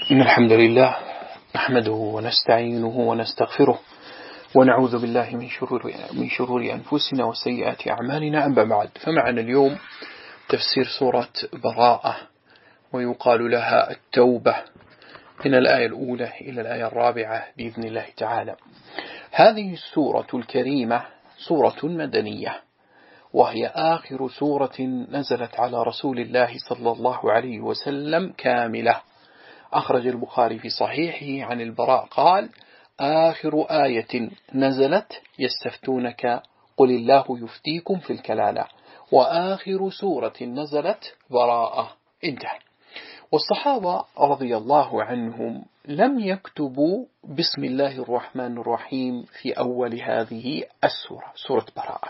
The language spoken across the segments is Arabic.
إن الحمد لله نحمده ونستعينه ونستغفره ونعوذ بالله من شرور أنفسنا وسيئات أعمالنا. أما بعد، فمعنا اليوم تفسير سورة براءة، ويقال لها التوبة، من الآية الأولى إلى الآية الرابعة بإذن الله تعالى. هذه السورة الكريمة سورة مدنية، وهي آخر سورة نزلت على رسول الله صلى الله عليه وسلم كاملة. أخرج البخاري في صحيحه عن البراء قال: آخر آية نزلت يستفتونك قل الله يفتيكم في الكلالة، وآخر سورة نزلت براءة. انتهى. والصحابة رضي الله عنهم لم يكتبوا بسم الله الرحمن الرحيم في أول هذه السورة، سورة براءة.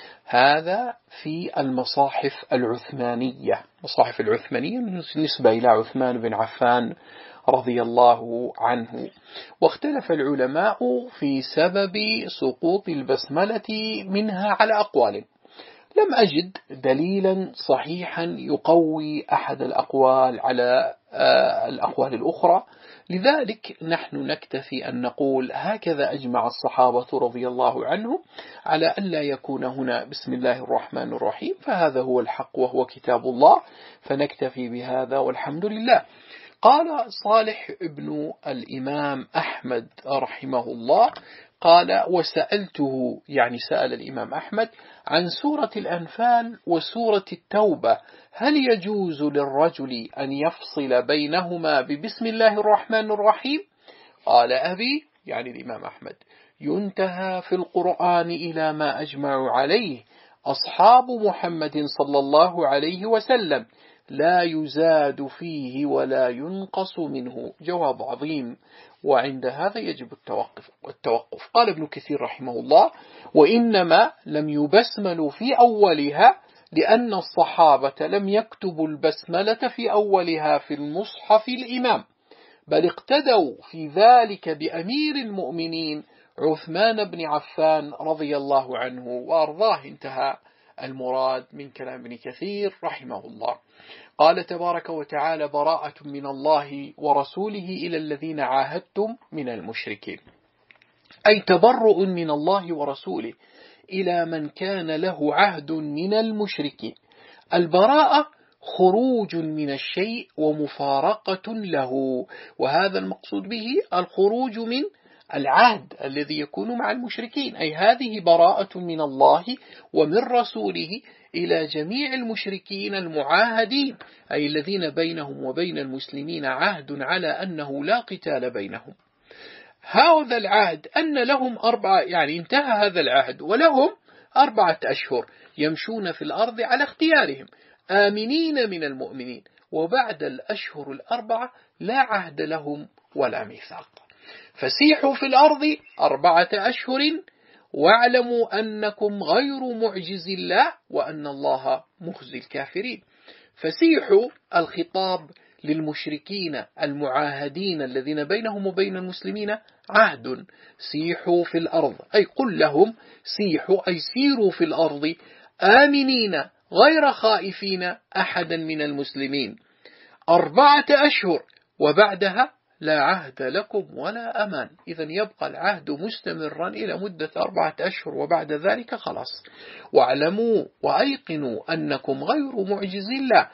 هذا في المصاحف العثمانية، مصاحف العثمانية نسبة إلى عثمان بن عفان رضي الله عنه. واختلف العلماء في سبب سقوط البسملة منها على أقوال، لم أجد دليلا صحيحا يقوي أحد الأقوال على الأقوال الأخرى، لذلك نحن نكتفي أن نقول هكذا أجمع الصحابة رضي الله عنهم على أن لا يكون هنا بسم الله الرحمن الرحيم، فهذا هو الحق وهو كتاب الله، فنكتفي بهذا والحمد لله. قال صالح ابن الإمام أحمد رحمه الله قال: وسألته، يعني سأل الإمام أحمد عن سورة الأنفال وسورة التوبة، هل يجوز للرجل أن يفصل بينهما ببسم الله الرحمن الرحيم؟ قال أبي، يعني الإمام أحمد: ينتهى في القرآن إلى ما أجمع عليه أصحاب محمد صلى الله عليه وسلم، لا يزاد فيه ولا ينقص منه. جواب عظيم، وعند هذا يجب التوقف. قال ابن كثير رحمه الله: وإنما لم يبسملوا في أولها لأن الصحابة لم يكتبوا البسملة في أولها في المصحف الإمام، بل اقتدوا في ذلك بأمير المؤمنين عثمان بن عفان رضي الله عنه وأرضاه. انتهى المراد من كلام ابن كثير رحمه الله. قال تبارك وتعالى: براءة من الله ورسوله إلى الذين عاهدتم من المشركين، أي تبرؤ من الله ورسوله إلى من كان له عهد من المشركين. البراءة خروج من الشيء ومفارقة له، وهذا المقصود به الخروج من العهد الذي يكون مع المشركين، أي هذه براءة من الله ومن رسوله إلى جميع المشركين المعاهدين، أي الذين بينهم وبين المسلمين عهد على أنه لا قتال بينهم. هذا العهد أن لهم يعني انتهى هذا العهد ولهم 4 أشهر يمشون في الأرض على اختيارهم آمنين من المؤمنين، وبعد الأشهر 4 لا عهد لهم ولا ميثاق. فسيحوا في الأرض 4 أشهر واعلموا أنكم غير معجز الله وأن الله مخزي الكافرين. فسيحوا الخطاب للمشركين المعاهدين الذين بينهم وبين المسلمين عهد. سيحوا في الأرض، أي قل لهم سيحوا، أي سيروا في الأرض آمنين غير خائفين أحدا من المسلمين 4 أشهر، وبعدها لا عهد لكم ولا أمان. إذن يبقى العهد مستمرا إلى مدة 4 أشهر، وبعد ذلك خلاص. واعلموا وأيقنوا أنكم غير معجز الله،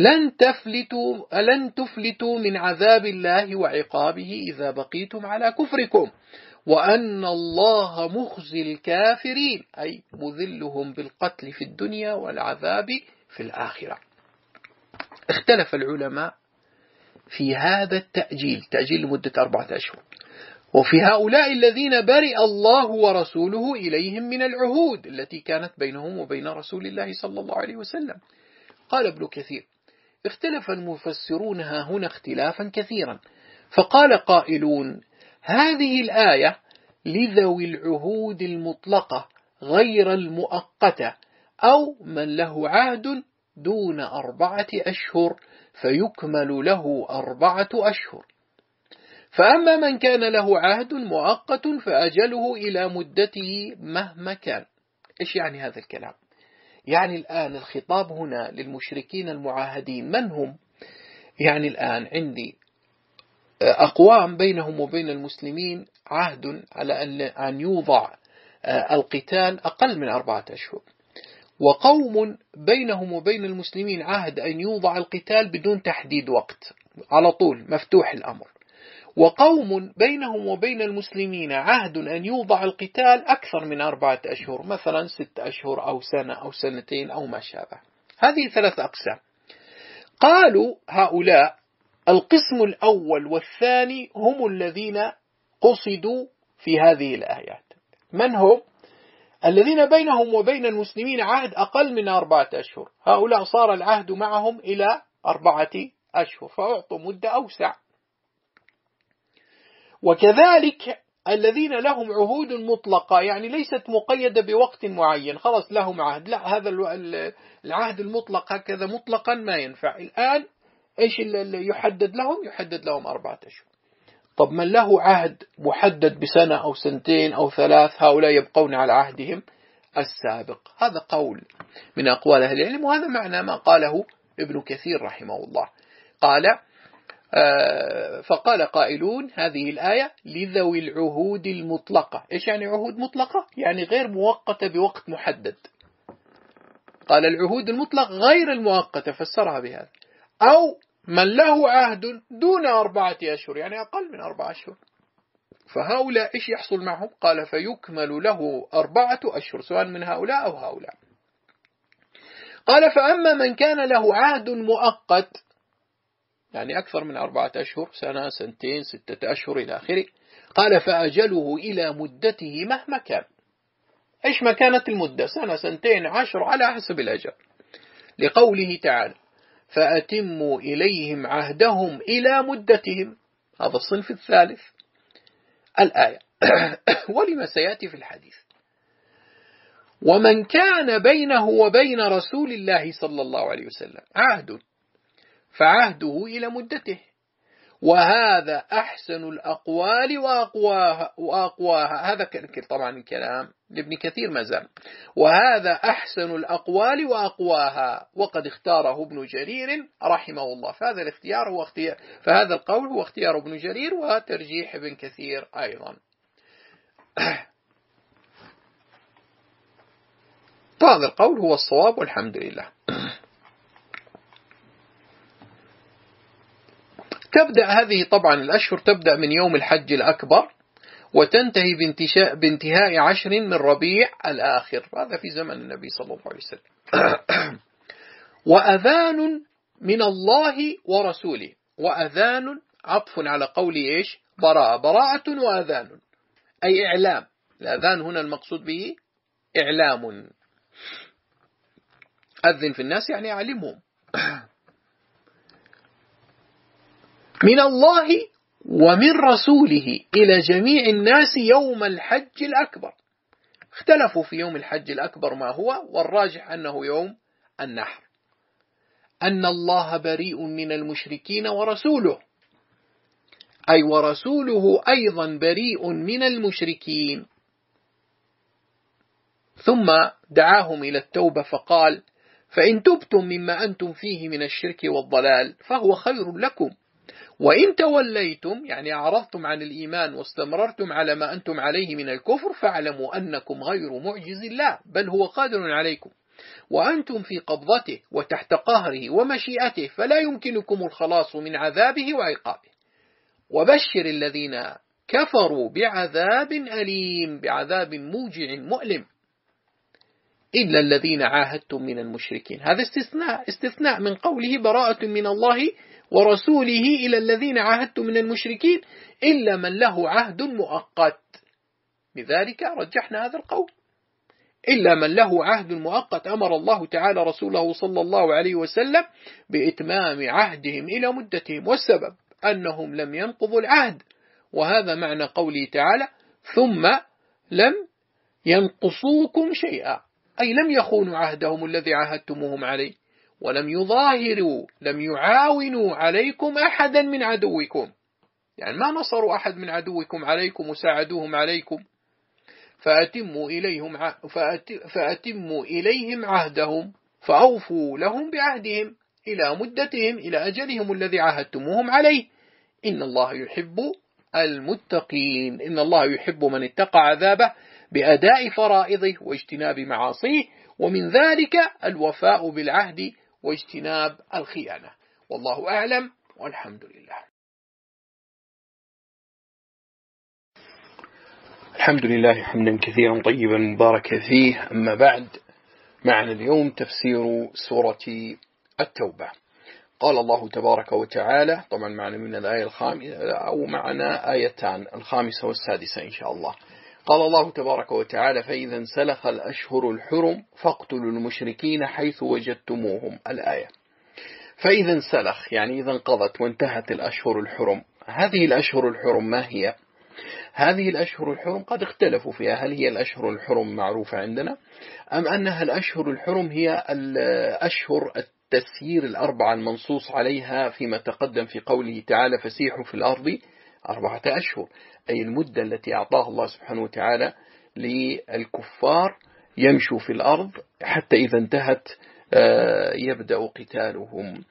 لن تفلتوا من عذاب الله وعقابه إذا بقيتم على كفركم، وأن الله مخزي الكافرين، أي مذلهم بالقتل في الدنيا والعذاب في الآخرة. اختلف العلماء في هذا التأجيل، تأجيل لمدة 4 أشهر، وفي هؤلاء الذين برئ الله ورسوله إليهم من العهود التي كانت بينهم وبين رسول الله صلى الله عليه وسلم. قال ابن كثير: اختلف المفسرون هنا اختلافا كثيرا، فقال قائلون: هذه الآية لذوي العهود المطلقة غير المؤقتة، أو من له عهد دون 4 أشهر فيكمل له 4 أشهر. فأما من كان له عهد مؤقت فأجله إلى مدته مهما كان. إيش يعني هذا الكلام؟ يعني الآن الخطاب هنا للمشركين المعاهدين من هم؟ يعني الآن عندي أقوام بينهم وبين المسلمين عهد على أن يوضع القتال أقل من 4 أشهر، وقوم بينهم وبين المسلمين عهد أن يوضع القتال بدون تحديد وقت، على طول مفتوح الأمر، وقوم بينهم وبين المسلمين عهد أن يوضع القتال أكثر من 4 أشهر، مثلا 6 أشهر أو سنة أو سنتين أو ما شابه. هذه 3 أقسام. قالوا هؤلاء القسم الأول والثاني هم الذين قصدوا في هذه الآيات. من هم؟ الذين بينهم وبين المسلمين عهد أقل من 4 أشهر، هؤلاء صار العهد معهم إلى 4 أشهر فأعطوا مدة أوسع. وكذلك الذين لهم عهود مطلقة، يعني ليست مقيدة بوقت معين، خلاص لهم عهد، لا، هذا العهد المطلق هكذا مطلقا ما ينفع. الآن إيش اللي يحدد لهم؟ يحدد لهم 4 أشهر. طب من له عهد محدد بسنة أو سنتين أو 3، هؤلاء يبقون على عهدهم السابق. هذا قول من أقوال أهل العلم، وهذا معنى ما قاله ابن كثير رحمه الله. قال فقال قائلون هذه الآية لذوي العهود المطلقة. إيش يعني عهود مطلقة؟ يعني غير مؤقتة بوقت محدد. قال العهود المطلق غير المؤقتة، فسرها بهذا. أو من له عهد دون 4 أشهر، يعني أقل من 4 أشهر، فهؤلاء إيش يحصل معهم؟ قال فيكمل له 4 أشهر، سواء من هؤلاء أو هؤلاء. قال فأما من كان له عهد مؤقت، يعني أكثر من 4 أشهر، سنة، سنتين، 6 أشهر إلى آخره، قال فأجله إلى مدته مهما كان. إيش ما كانت المدة؟ سنة، سنتين، 10، على حسب الأجل، لقوله تعالى فأتموا إليهم عهدهم إلى مدتهم. هذا الصنف الثالث الآية ولما سيأتي في الحديث. ومن كان بينه وبين رسول الله صلى الله عليه وسلم عهد فعهده إلى مدته، وهذا أحسن الأقوال وأقواها. هذا طبعا الكلام لابن كثير ما زال. وهذا أحسن الأقوال وأقواها، وقد اختاره ابن جرير رحمه الله. فهذا الاختيار هو اختيار، فهذا القول هو اختيار ابن جرير وترجيح ابن كثير أيضا. هذا القول هو الصواب والحمد لله. تبدأ هذه طبعا الأشهر تبدأ من يوم الحج الأكبر وتنتهي بانتهاء 10 من ربيع الآخر، هذا في زمن النبي صلى الله عليه وسلم. وأذان من الله ورسوله. وأذان عطف على قول إيش؟ براءة وأذان، أي إعلام. الأذان هنا المقصود به إعلام، أذن في الناس يعني أعلمهم. من الله ومن رسوله إلى جميع الناس يوم الحج الأكبر. اختلفوا في يوم الحج الأكبر ما هو، والراجح أنه يوم النحر. أن الله بريء من المشركين ورسوله، أي ورسوله أيضا بريء من المشركين. ثم دعاهم إلى التوبة فقال فإن تبتم مما أنتم فيه من الشرك والضلال فهو خير لكم، وإن توليتم يعني أعرضتم عن الإيمان واستمررتم على ما أنتم عليه من الكفر فاعلموا أنكم غير معجز الله، بل هو قادر عليكم وأنتم في قبضته وتحت قهره ومشيئته، فلا يمكنكم الخلاص من عذابه وعقابه. وبشر الذين كفروا بعذاب أليم، بعذاب موجع مؤلم، إلا الذين عاهدتم من المشركين. هذا استثناء من قوله براءة من الله ورسوله إلى الذين عاهدتم من المشركين إلا من له عهد مؤقت. لذلك رجحنا هذا القول، إلا من له عهد مؤقت أمر الله تعالى رسوله صلى الله عليه وسلم بإتمام عهدهم إلى مدتهم، والسبب أنهم لم ينقضوا العهد، وهذا معنى قوله تعالى ثم لم ينقصوكم شيئا، أي لم يخونوا عهدهم الذي عاهدتموهم عليه، ولم يظاهروا، لم يعاونوا عليكم أحدا من عدوكم، يعني ما نصروا أحد من عدوكم عليكم وساعدوهم عليكم. فأتموا إليهم عهدهم، فأوفوا لهم بعهدهم إلى مدتهم، إلى أجلهم الذي عاهدتموهم عليه، إن الله يحب المتقين. إن الله يحب من اتقى عذابه بأداء فرائضه واجتناب معاصيه، ومن ذلك الوفاء بالعهد واجتناب الخيانة. والله أعلم، والحمد لله. الحمد لله حمدا كثيرا طيبا مباركا فيه. أما بعد، معنا اليوم تفسير سورة التوبة. قال الله تبارك وتعالى، طبعا معنا من الآية الخامسة أو معنا آيتان، الخامسة والسادسة إن شاء الله. قال الله تبارك وتعالى: فإذا انسلخ الأشهر الحرم فاقتلوا المشركين حيث وجدتموهم. الآية. فإذا انسلخ يعني إذا انقضت وانتهت الأشهر الحرم. هذه الأشهر الحرم ما هي؟ هذه الأشهر الحرم قد اختلفوا فيها، هل هي الأشهر الحرم معروفة عندنا أم أنها الأشهر الحرم هي الأشهر التسيير الأربعة المنصوص عليها فيما تقدم في قوله تعالى: فسيحوا في الأرض 4 أشهر، أي المدة التي أعطاها الله سبحانه وتعالى للكفار يمشوا في الأرض حتى إذا انتهت يبدأ قتالهم.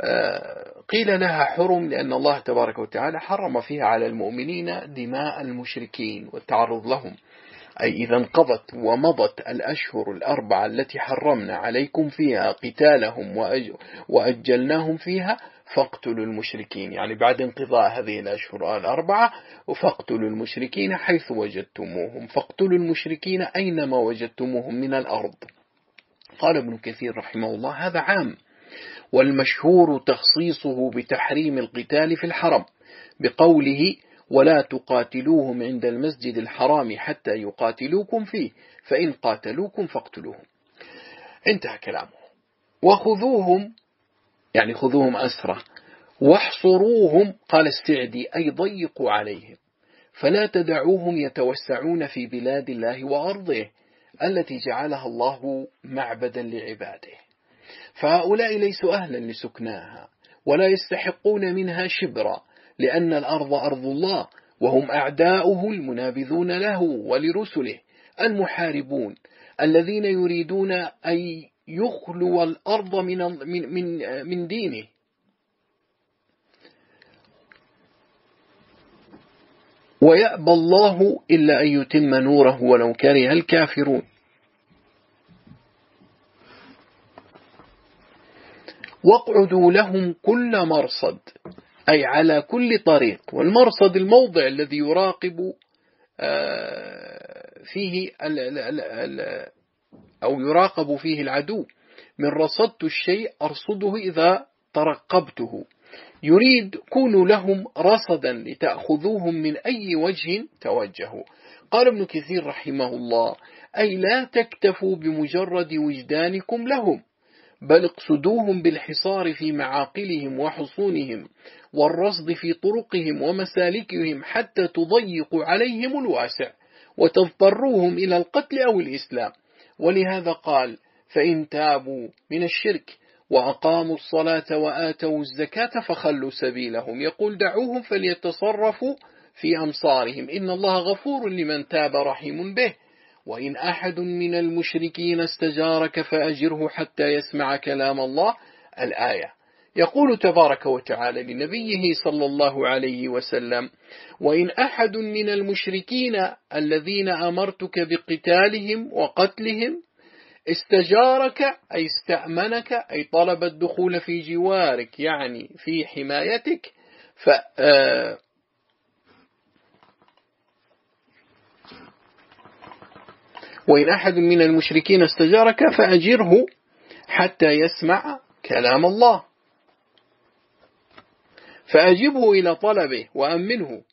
قيل لها حرم لأن الله تبارك وتعالى حرم فيها على المؤمنين دماء المشركين والتعرض لهم، أي إذا انقضت ومضت الأشهر الأربعة التي حرمنا عليكم فيها قتالهم وأجلناهم فيها فاقتلوا المشركين، يعني بعد انقضاء هذه الأشهر الأربعة فاقتلوا المشركين حيث وجدتموهم. فاقتلوا المشركين أينما وجدتموهم من الأرض. قال ابن كثير رحمه الله: هذا عام، والمشهور تخصيصه بتحريم القتال في الحرم بقوله: ولا تقاتلوهم عند المسجد الحرام حتى يقاتلوكم فيه فإن قاتلوكم فاقتلوهم. انتهى كلامه. وخذوهم يعني خذوهم أسرة، واحصروهم، قال السعدي، أي ضيقوا عليهم، فلا تدعوهم يتوسعون في بلاد الله وأرضه التي جعلها الله معبدا لعباده، فهؤلاء ليسوا أهلا لسكناها ولا يستحقون منها شبرا، لأن الأرض أرض الله وهم أعداؤه المنابذون له ولرسله المحاربون الذين يريدون أن يخلوا الأرض من دينه. ويأبى الله إلا أن يتم نوره ولو كره الكافرون. واقعدوا لهم كل مرصد، أي على كل طريق. والمرصد الموضع الذي يراقب فيه أو يراقب فيه العدو. من رصدت الشيء أرصده إذا ترقبته، يريد كونوا لهم رصدا لتأخذوهم من أي وجه توجهوا. قال ابن كثير رحمه الله: أي لا تكتفوا بمجرد وجدانكم لهم، بل اقصدوهم بالحصار في معاقلهم وحصونهم والرصد في طرقهم ومسالكهم حتى تضيقوا عليهم الواسع وتضطروهم إلى القتل أو الإسلام. ولهذا قال: فإن تابوا من الشرك وأقاموا الصلاة وآتوا الزكاة فخلوا سبيلهم. يقول: دعوهم فليتصرفوا في أمصارهم، إن الله غفور لمن تاب رحيم به. وإن أحد من المشركين استجارك فأجره حتى يسمع كلام الله. الآية. يقول تبارك وتعالى لنبيه صلى الله عليه وسلم: وإن أحد من المشركين الذين أمرتك بقتالهم وقتلهم استجارك، أي استأمنك، أي طلب الدخول في جوارك يعني في حمايتك، وإن أحد من المشركين استجارك فأجره حتى يسمع كلام الله، فأجبه إلى طلبه وأمنه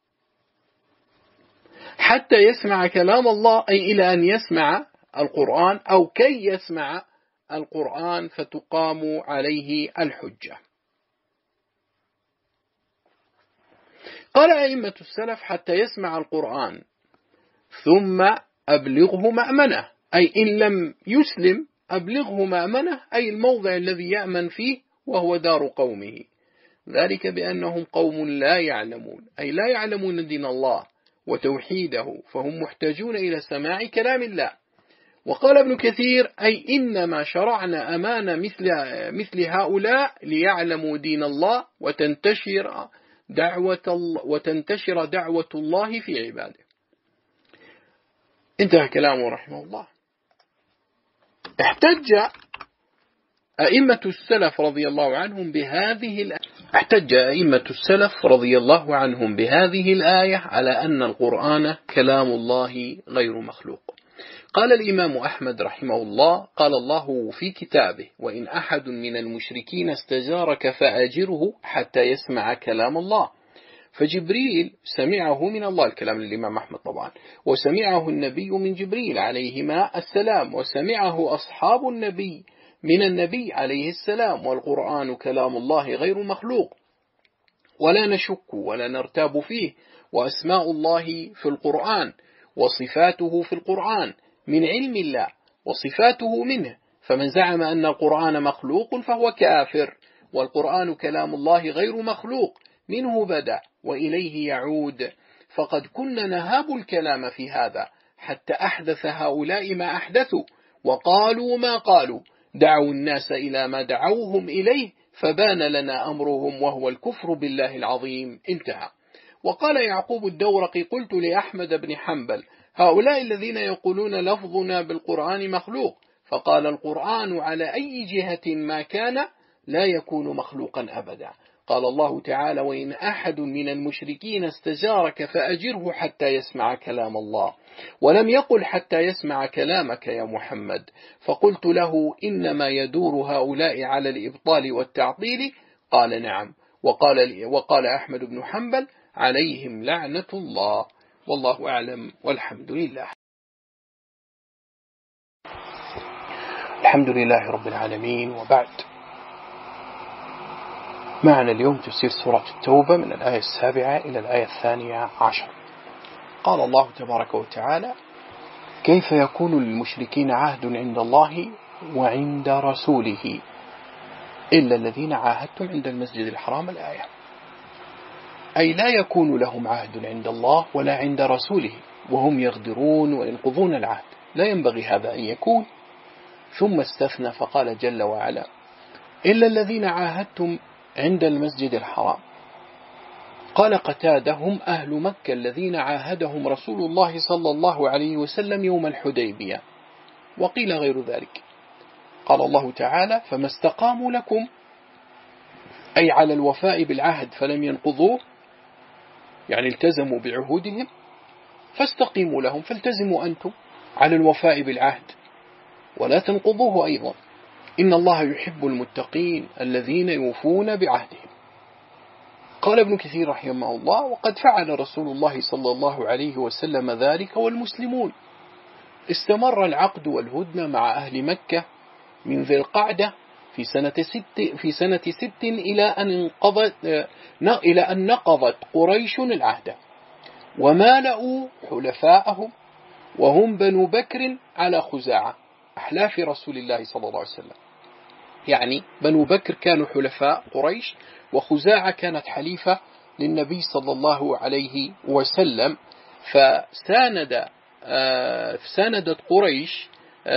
حتى يسمع كلام الله، أي إلى أن يسمع القرآن أو كي يسمع القرآن فتقام عليه الحجة. قال أئمة السلف: حتى يسمع القرآن ثم أبلغه مأمنه، أي إن لم يسلم أبلغه مأمنه، أي الموضع الذي يأمن فيه وهو دار قومه. ذلك بأنهم قوم لا يعلمون، أي لا يعلمون دين الله وتوحيده، فهم محتاجون إلى سماع كلام الله. وقال ابن كثير: أي إنما شرعنا أمان مثل هؤلاء ليعلموا دين الله وتنتشر وتنتشر دعوة الله في عباده. انتهى كلامه رحمه الله. احتج أئمة السلف رضي الله عنهم بهذه الآية على أن القرآن كلام الله غير مخلوق. قال الإمام أحمد رحمه الله: قال الله في كتابه: وإن أحد من المشركين استجارك فأجره حتى يسمع كلام الله. فجبريل سمعه من الله، الكلام للإمام أحمد طبعا، وسمعه النبي من جبريل عليهما السلام، وسمعه أصحاب النبي من النبي عليه السلام. والقرآن كلام الله غير مخلوق، ولا نشك ولا نرتاب فيه. وأسماء الله في القرآن وصفاته في القرآن من علم الله وصفاته منه. فمن زعم أن القرآن مخلوق فهو كافر. والقرآن كلام الله غير مخلوق، منه بدأ وإليه يعود. فقد كنا نهاب الكلام في هذا حتى أحدث هؤلاء ما أحدثوا وقالوا ما قالوا، دعوا الناس إلى ما دعوهم إليه، فبان لنا أمرهم وهو الكفر بالله العظيم. انتهى. وقال يعقوب الدورقي: قلت لأحمد بن حنبل: هؤلاء الذين يقولون لفظنا بالقرآن مخلوق، فقال: القرآن على أي جهة ما كان لا يكون مخلوقا أبدا. قال الله تعالى: وإن أحد من المشركين استجارك فأجره حتى يسمع كلام الله. ولم يقل حتى يسمع كلامك يا محمد. فقلت له: إنما يدور هؤلاء على الإبطال والتعطيل؟ قال: نعم. وقال أحمد بن حنبل: عليهم لعنة الله. والله أعلم والحمد لله. الحمد لله رب العالمين، وبعد. معنا اليوم تفسير سورة التوبة من الآية 7 إلى الآية 12. قال الله تبارك وتعالى: كيف يكون للمشركين عهد عند الله وعند رسوله إلا الذين عاهدتم عند المسجد الحرام. الآية، أي لا يكون لهم عهد عند الله ولا عند رسوله وهم يغدرون وينقضون العهد، لا ينبغي هذا أن يكون. ثم استثنى فقال جل وعلا: إلا الذين عاهدتم عند المسجد الحرام. قال قتادة: هم أهل مكة الذين عاهدهم رسول الله صلى الله عليه وسلم يوم الحديبية. وقيل غير ذلك. قال الله تعالى: فما استقاموا لكم، أي على الوفاء بالعهد فلم ينقضوه، يعني التزموا بعهودهم، فاستقيموا لهم، فالتزموا أنتم على الوفاء بالعهد ولا تنقضوه أيضا. إن الله يحب المتقين الذين يوفون بعهدهم. قال ابن كثير رحمه الله: وقد فعل رسول الله صلى الله عليه وسلم ذلك والمسلمون. استمر العقد والهدنة مع أهل مكة من ذي القعدة في سنة 6 إلى أن نقضت قريش العهد ومالأوا حلفاءهم، وهم بنو بكر على خزاعة أحلاف رسول الله صلى الله عليه وسلم. يعني بنو بكر كانوا حلفاء قريش، وخزاعة كانت حليفة للنبي صلى الله عليه وسلم. فساندت قريش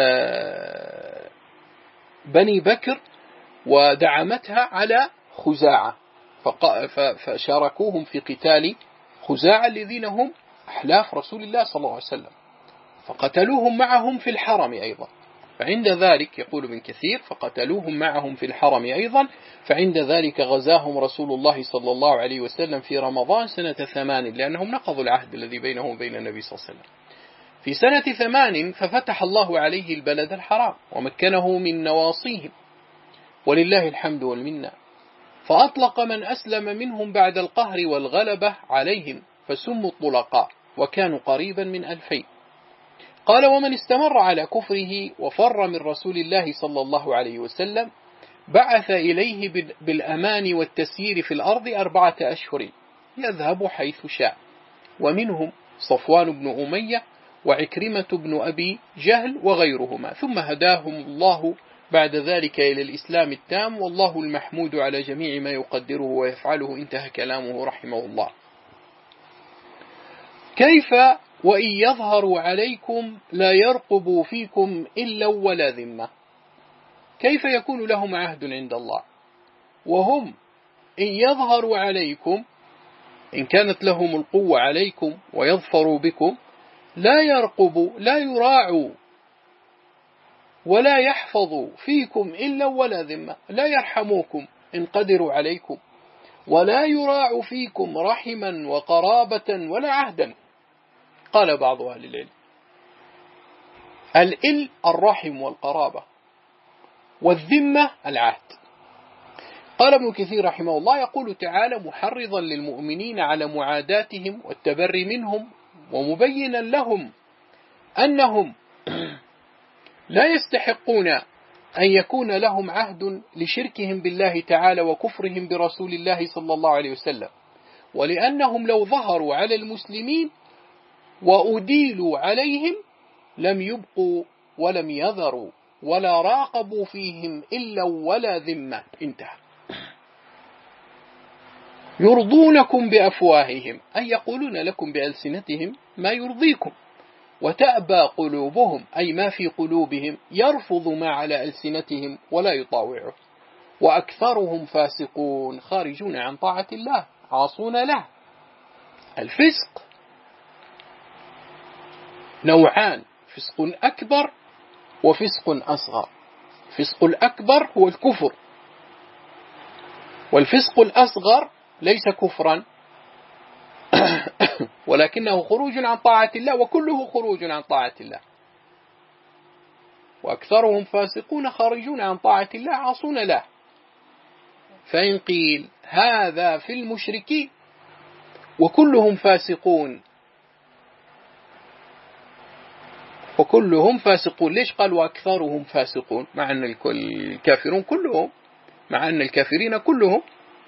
بني بكر ودعمتها على خزاعة، فشاركوهم في قتال خزاعة الذين هم أحلاف رسول الله صلى الله عليه وسلم، فقتلوهم معهم في الحرم أيضا. فعند ذلك يقول ابن كثير: فقتلوهم معهم في الحرم أيضا. فعند ذلك غزاهم رسول الله صلى الله عليه وسلم في رمضان سنة 8، لأنهم نقضوا العهد الذي بينهم وبين النبي صلى الله عليه وسلم. في سنة 8 ففتح الله عليه البلد الحرام ومكنه من نواصيهم، ولله الحمد والمنة. فأطلق من أسلم منهم بعد القهر والغلبة عليهم، فسموا الطلقاء، وكانوا قريبا من 2000. قال: ومن استمر على كفره وفر من رسول الله صلى الله عليه وسلم بعث إليه بالأمان والتسيير في الأرض 4 أشهر يذهب حيث شاء، ومنهم صفوان بن أمية وعكرمة بن أبي جهل وغيرهما. ثم هداهم الله بعد ذلك إلى الإسلام التام، والله المحمود على جميع ما يقدره ويفعله. انتهى كلامه رحمه الله. كيف وإن يظهروا عليكم لا يرقبوا فيكم إلا ولا ذمة. كيف يكون لهم عهد عند الله وهم إن يظهروا عليكم إن كانت لهم القوة عليكم ويظفروا بكم لا يرقبوا لا يراعوا ولا يحفظوا فيكم إلا ولا ذمة، لا يرحموكم إن قدروا عليكم، ولا يراعوا فيكم رحما وقرابة ولا عهدا. قال بعض أهل العلم: الإل الرحم والقرابة، والذمة العهد. قال ابن كثير رحمه الله: يقول تعالى محرضا للمؤمنين على معاداتهم والتبري منهم، ومبينا لهم أنهم لا يستحقون أن يكون لهم عهد لشركهم بالله تعالى وكفرهم برسول الله صلى الله عليه وسلم، ولأنهم لو ظهروا على المسلمين وأديلوا عليهم لم يبقوا ولم يذروا ولا راقبوا فيهم إلا ولا ذمة. انتهى. يرضونكم بأفواههم، أي يقولون لكم بألسنتهم ما يرضيكم، وتأبى قلوبهم، أي ما في قلوبهم يرفض ما على ألسنتهم ولا يطاوعه، وأكثرهم فاسقون خارجون عن طاعة الله عاصون له. الفسق نوعان: فسق أكبر وفسق أصغر. الفسق الأكبر هو الكفر، والفسق الأصغر ليس كفرا ولكنه خروج عن طاعة الله، وكله خروج عن طاعة الله. وأكثرهم فاسقون خارجون عن طاعة الله عاصون له. فإن قيل هذا في المشركين وكلهم فاسقون، وكلهم فاسقون، ليش قال وأكثرهم فاسقون مع أن الكافرون كلهم، مع أن الكافرين كلهم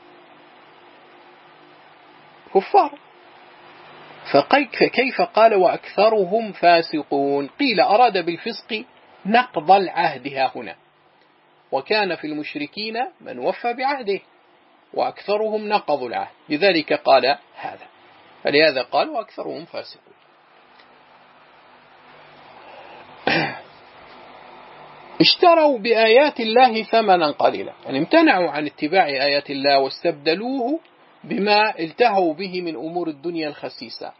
كفار؟ فكيف قال وأكثرهم فاسقون؟ قيل أراد بالفسق نقض العهد ها هنا، وكان في المشركين من وفى بعهده، وأكثرهم نقضوا العهد، لذلك قال هذا، فلهذا قال وأكثرهم فاسقون. اشتروا بآيات الله ثمنا قليلا، يعني امتنعوا عن اتباع آيات الله واستبدلوه بما التهوا به من أمور الدنيا الخسيسة،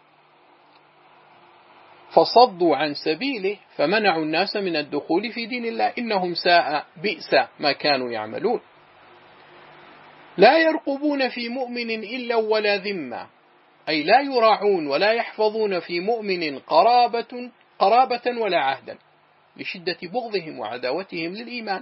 فصدوا عن سبيله فمنعوا الناس من الدخول في دين الله، إنهم ساء بئس ما كانوا يعملون. لا يرقبون في مؤمن إلا ولا ذمة، أي لا يراعون ولا يحفظون في مؤمن قرابة ولا عهدا، لشدة بغضهم وعداوتهم للإيمان.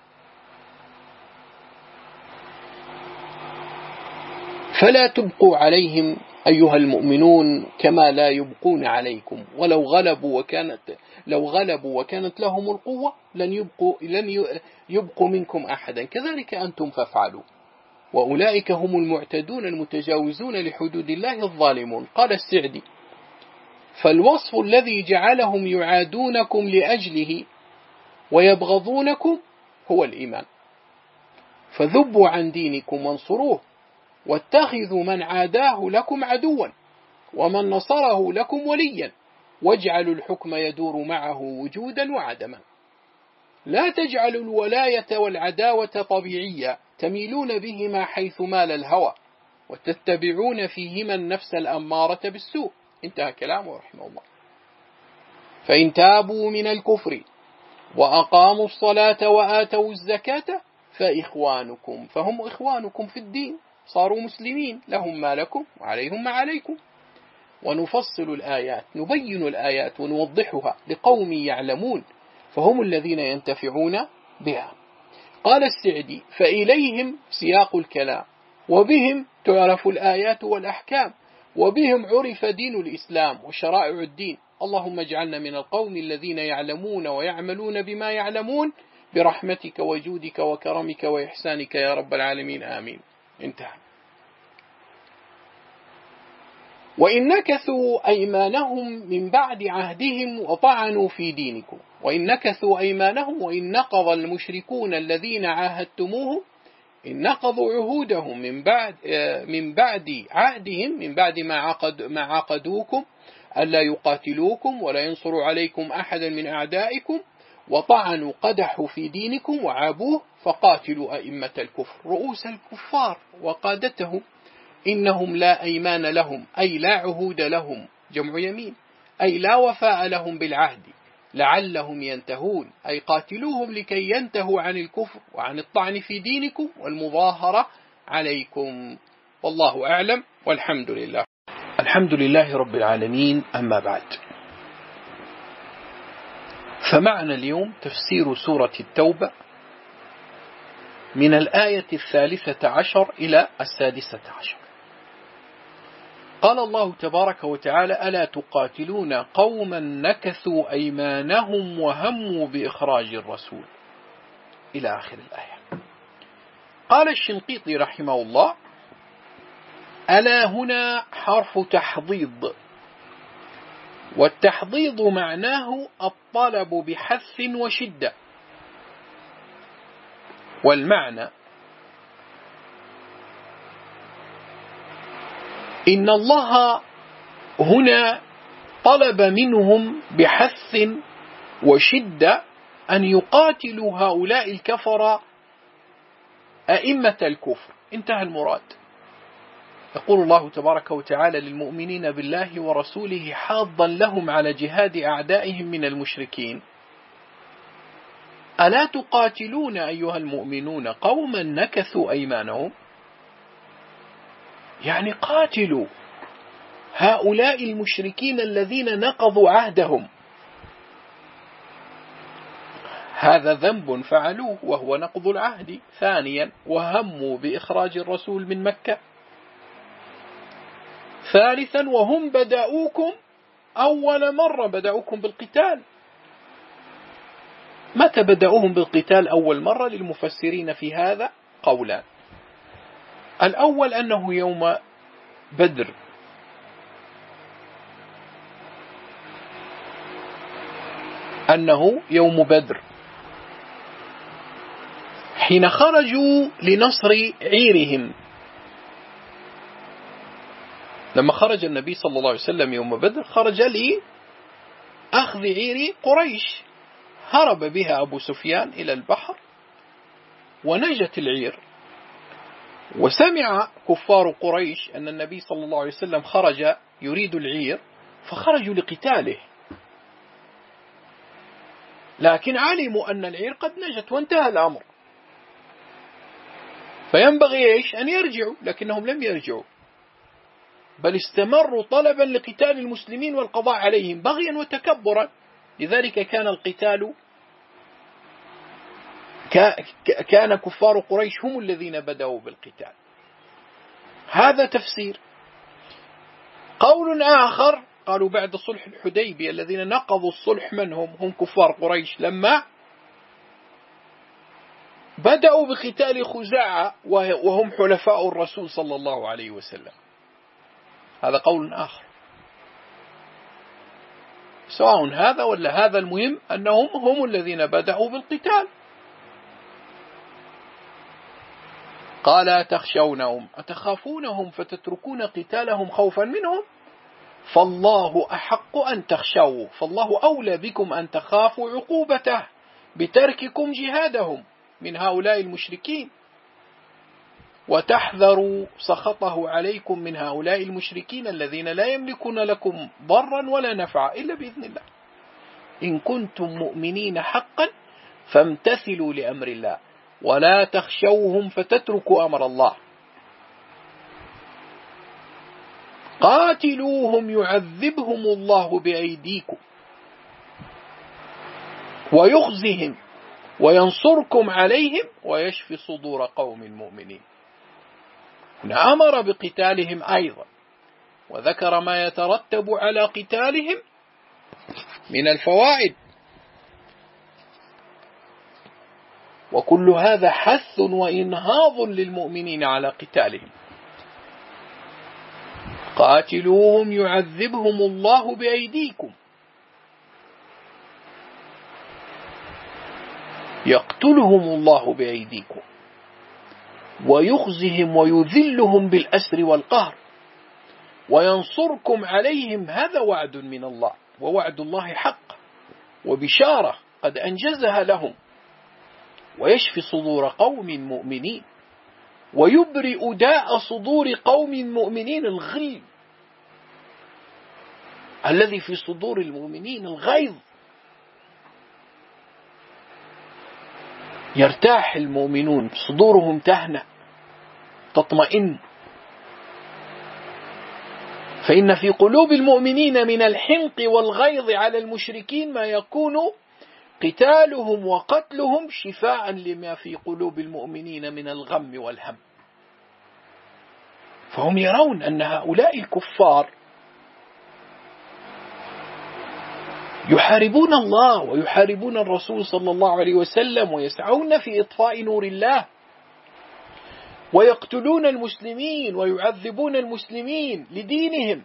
فلا تبقوا عليهم أيها المؤمنون كما لا يبقون عليكم، ولو غلبوا وكانت لهم القوة لن يبقوا منكم أحدا، كذلك أنتم فافعلوا، وأولئك هم المعتدون المتجاوزون لحدود الله الظالمون. قال السعدي: فالوصف الذي جعلهم يعادونكم لأجله ويبغضونكم هو الإيمان، فذبوا عن دينكم وانصروه، واتخذوا من عاداه لكم عدوا ومن نصره لكم وليا، واجعلوا الحكم يدور معه وجودا وعدما. لا تجعلوا الولاية والعداوة طبيعية تميلون بهما حيث مال الهوى، وتتبعون فيهما النفس الأمارة بالسوء. انتهى كلامه رحمه الله. فإن تابوا من الكفر وأقاموا الصلاة وآتوا الزكاة فإخوانكم، فهم إخوانكم في الدين، صاروا مسلمين، لهم ما لكم وعليهم ما عليكم. ونفصل الآيات، نبين الآيات ونوضحها لقوم يعلمون، فهم الذين ينتفعون بها. قال السعدي: فإليهم سياق الكلام، وبهم تعرف الآيات والأحكام، وبهم عرف دين الإسلام وشرائع الدين. اللهم اجعلنا من القوم الذين يعلمون ويعملون بما يعلمون برحمتك وجودك وكرمك وإحسانك يا رب العالمين، آمين. انتهى. وإن نكثوا أيمانهم من بعد عهدهم وطعنوا في دينكم، وإن نكثوا أيمانهم، وإن نقض المشركون الذين عاهدتموهم، إن نقضوا عهودهم من بعد عهدهم، من بعد ما عقدوكم ألا يقاتلوكم ولا ينصروا عليكم أحدا من أعدائكم، وطعنوا قدحوا في دينكم وعابوه، فقاتلوا أئمة الكفر، رؤوس الكفار وقادتهم، إنهم لا أيمان لهم أي لا عهود لهم، جمع يمين، أي لا وفاء لهم بالعهد، لعلهم ينتهون أي قاتلوهم لكي ينتهوا عن الكفر وعن الطعن في دينكم والمظاهرة عليكم. والله أعلم والحمد لله. الحمد لله رب العالمين. أما بعد، فمعنا اليوم تفسير سورة التوبة من الآية 13 إلى 16. قال الله تبارك وتعالى: ألا تقاتلون قوما نكثوا أيمانهم وهموا بإخراج الرسول، إلى آخر الآية. قال الشنقيطي رحمه الله: ألا هنا حرف تحضيض، والتحضيض معناه الطلب بحث وشدة، والمعنى إن الله هنا طلب منهم بحث وشدة أن يقاتلوا هؤلاء الكفر أئمة الكفر. انتهى المراد. يقول الله تبارك وتعالى للمؤمنين بالله ورسوله حاضا لهم على جهاد أعدائهم من المشركين: ألا تقاتلون أيها المؤمنون قوما نكثوا أيمانهم، يعني قاتلوا هؤلاء المشركين الذين نقضوا عهدهم. هذا ذنب فعلوه وهو نقض العهد. ثانيا، وهموا بإخراج الرسول من مكة. ثالثا، وهم بدأوكم أول مرة، بدأوكم بالقتال. متى بدأوهم بالقتال أول مرة؟ للمفسرين في هذا قولان. الأول أنه يوم بدر، أنه يوم بدر حين خرجوا لنصر عيرهم. لما خرج النبي صلى الله عليه وسلم يوم بدر خرج لأخذ عير قريش، هرب بها أبو سفيان إلى البحر ونجت العير، وسمع كفار قريش أن النبي صلى الله عليه وسلم خرج يريد العير، فخرجوا لقتاله، لكن علموا أن العير قد نجت وانتهى الأمر، فينبغي أن يرجعوا، لكنهم لم يرجعوا، بل استمروا طلبا لقتال المسلمين والقضاء عليهم بغيا وتكبرا. لذلك كان القتال، كان كفار قريش هم الذين بدأوا بالقتال. هذا تفسير. قول آخر قالوا بعد صلح الحديبية الذين نقضوا الصلح من هم كفار قريش، لما بدأوا بقتال خزاعة وهم حلفاء الرسول صلى الله عليه وسلم. هذا قول آخر. سواء هذا ولا هذا، المهم أنهم هم الذين بدأوا بالقتال. قال: تخشونهم أتخافونهم فتتركون قتالهم خوفا منهم، فالله أحق أن تخشوا، فالله أولى بكم أن تخافوا عقوبته بترككم جهادهم من هؤلاء المشركين، وتحذروا سخطه عليكم من هؤلاء المشركين الذين لا يملكون لكم ضرا ولا نفعا إلا بإذن الله. إن كنتم مؤمنين حقا فامتثلوا لأمر الله ولا تخشوهم فتتركوا أمر الله. قاتلوهم يعذبهم الله بأيديكم ويخزهم وينصركم عليهم ويشفي صدور قوم مؤمنين. هنا أمر بقتالهم أيضا، وذكر ما يترتب على قتالهم من الفوائد، وكل هذا حث وإنهاض للمؤمنين على قتالهم. قاتلوهم يعذبهم الله بأيديكم، يقتلهم الله بأيديكم، ويخزهم ويذلهم بالأسر والقهر، وينصركم عليهم. هذا وعد من الله، ووعد الله حق، وبشارة قد أنجزها لهم، ويشفي صدور قوم مؤمنين. ويبرئ داء صدور قوم مؤمنين، الغل الذي في صدور المؤمنين، الغيظ، يرتاح المؤمنون، صدورهم تهنأ تطمئن. فإن في قلوب المؤمنين من الحنق والغيظ على المشركين ما يكون قتالهم وقتلهم شفاء لما في قلوب المؤمنين من الغم والهم. فهم يرون أن هؤلاء الكفار يحاربون الله ويحاربون الرسول صلى الله عليه وسلم، ويسعون في إطفاء نور الله، ويقتلون المسلمين ويعذبون المسلمين لدينهم.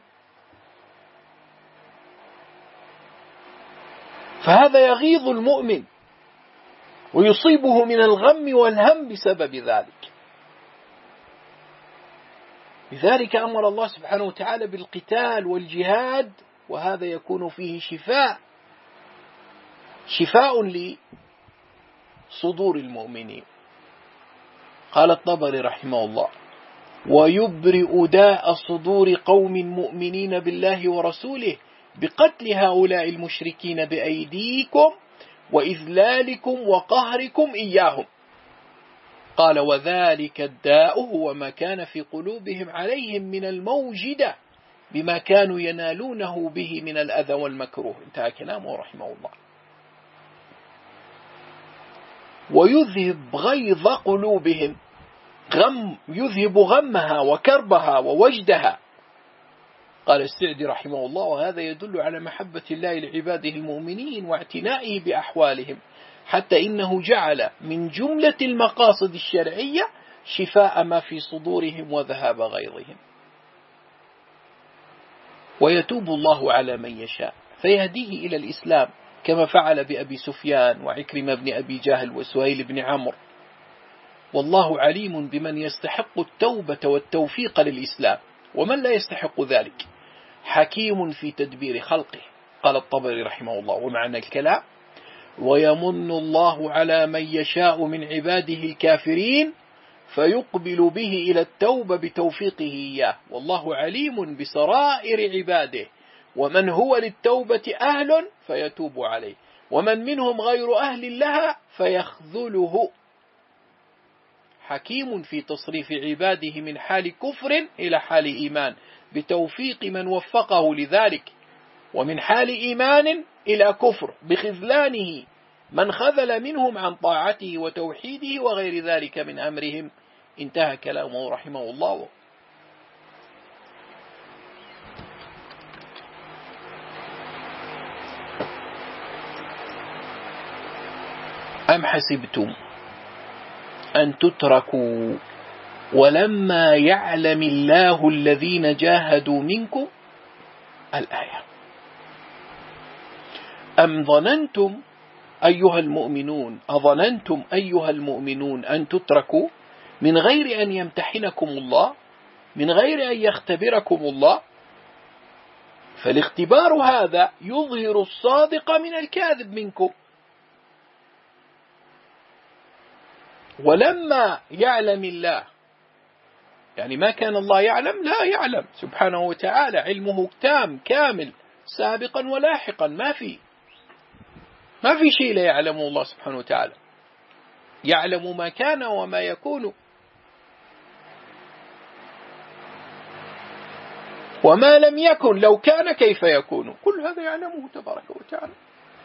فهذا يغيظ المؤمن ويصيبه من الغم والهم بسبب ذلك. لذلك أمر الله سبحانه وتعالى بالقتال والجهاد، وهذا يكون فيه شفاء لصدور المؤمنين. قال الطبري رحمه الله: ويبرئ داء صدور قوم مؤمنين بالله ورسوله بقتل هؤلاء المشركين بأيديكم وإذلالكم وقهركم إياهم. قال: وذلك الداء هو ما كان في قلوبهم عليهم من الموجدة بما كانوا ينالونه به من الأذى والمكروه. انتهى كلامه رحمه الله. ويذهب غيظ قلوبهم، يذهب غمها وكربها ووجدها. قال السعدي رحمه الله: وهذا يدل على محبة الله لعباده المؤمنين واعتنائه بأحوالهم، حتى إنه جعل من جملة المقاصد الشرعية شفاء ما في صدورهم وذهاب غيظهم. ويتوب الله على من يشاء فيهديه إلى الإسلام، كما فعل بأبي سفيان وعكرمة بن أبي جهل وسهيل بن عمرو. والله عليم بمن يستحق التوبة والتوفيق للإسلام ومن لا يستحق ذلك، حكيم في تدبير خلقه. قال الطبري رحمه الله: ومعنى الكلام: ويمن الله على من يشاء من عباده الكافرين فيقبل به إلى التوبة بتوفيقه إياه، والله عليم بسرائر عباده، ومن هو للتوبة أهل فيتوب عليه، ومن منهم غير أهل لها فيخذله. حكيم في تصريف عباده من حال كفر إلى حال إيمان بتوفيق من وفقه لذلك، ومن حال إيمان إلى كفر بخذلانه من خذل منهم عن طاعته وتوحيده وغير ذلك من أمرهم. انتهى كلامه رحمه الله. أم حسبتم أن تتركوا ولما يعلم الله الذين جاهدوا منكم؟ الآية. أم ظننتم أيها المؤمنون، أظننتم أيها المؤمنون أن تتركوا من غير أن يمتحنكم الله، من غير أن يختبركم الله؟ فالاختبار هذا يظهر الصادق من الكاذب منكم. ولما يعلم الله، يعني ما كان الله يعلم، لا يعلم سبحانه وتعالى، علمه تام كامل سابقا ولاحقا، ما في شيء لا يعلمه الله سبحانه وتعالى، يعلم ما كان وما يكون، وما لم يكن لو كان كيف يكون، كل هذا يعلمه تبارك وتعالى،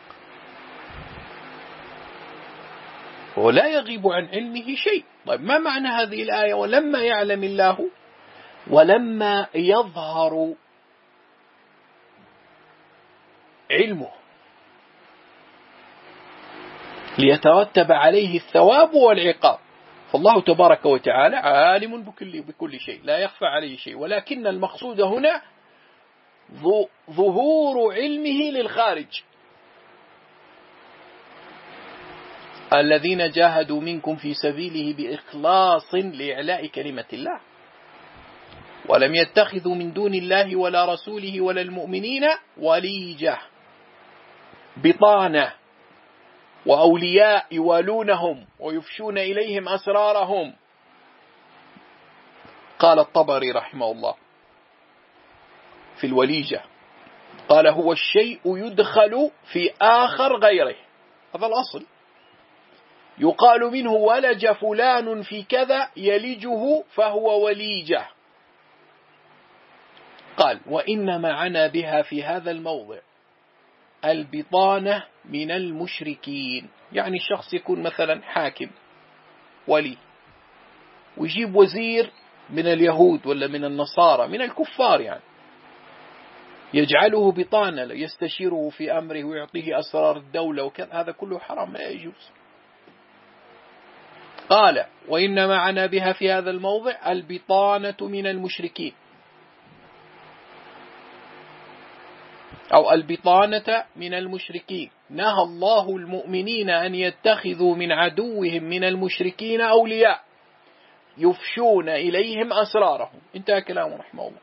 ولا يغيب عن علمه شيء. طيب ما معنى هذه الآية ولما يعلم الله؟ ولما يظهر علمه ليترتب عليه الثواب والعقاب. فالله تبارك وتعالى عالم بكل شيء، لا يخفى عليه شيء، ولكن المقصود هنا ظهور علمه للخارج. الذين جاهدوا منكم في سبيله بإخلاص لإعلاء كلمة الله، ولم يتخذوا من دون الله ولا رسوله ولا المؤمنين وليجة، بطانة وأولياء يوالونهم ويفشون إليهم أسرارهم، قال الطبري رحمه الله في الوليجة، قال: هو الشيء يدخل في آخر غيره، هذا الأصل. يقال منه ولج فلان في كذا يلجه فهو وليجة. قال: وإنما عنا بها في هذا الموضع البطانة من المشركين، يعني الشخص يكون مثلا حاكم ولي، ويجيب وزير من اليهود ولا من النصارى من الكفار، يعني يجعله بطانة يستشيره في أمره ويعطيه أسرار الدولة وكذا، هذا كله حرام لا يجوز. قال: وإنما عنا بها في هذا الموضع البطانة من المشركين، أو البطانة من المشركين. نهى الله المؤمنين أن يتخذوا من عدوهم من المشركين أولياء يفشون إليهم أسرارهم. انتهى كلامه رحمه الله.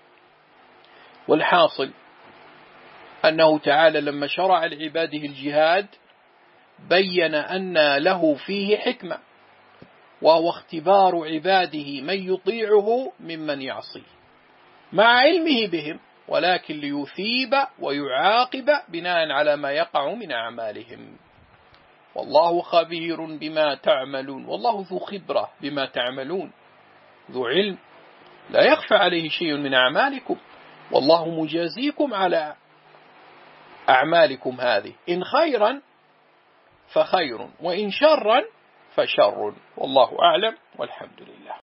والحاصل أنه تعالى لما شرع لعباده الجهاد بين أن له فيه حكمة، وهو اختبار عباده من يطيعه ممن يعصيه مع علمه بهم، ولكن ليثيب ويعاقب بناء على ما يقع من أعمالهم. والله خبير بما تعملون، والله ذو خبرة بما تعملون، ذو علم لا يخفى عليه شيء من أعمالكم، والله مجازيكم على أعمالكم هذه، إن خيرا فخير وإن شرا فشر، والله أعلم والحمد لله.